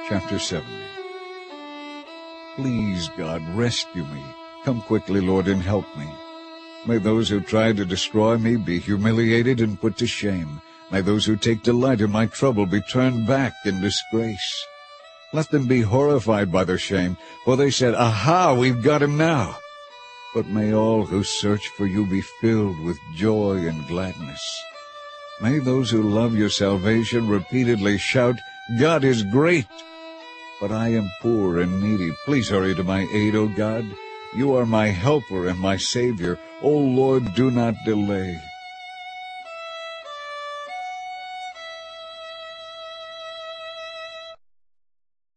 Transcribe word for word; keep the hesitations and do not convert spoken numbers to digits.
Chapter seventy. Please, God, rescue me. Come quickly, Lord, and help me. May those who try to destroy me be humiliated and put to shame. May those who take delight in my trouble be turned back in disgrace. Let them be horrified by their shame, for they said, "Aha, we've got him now." But may all who search for you be filled with joy and gladness. May those who love your salvation repeatedly shout, "God is great!" But I am poor and needy. Please hurry to my aid, O God. You are my helper and my Savior. O Lord, do not delay.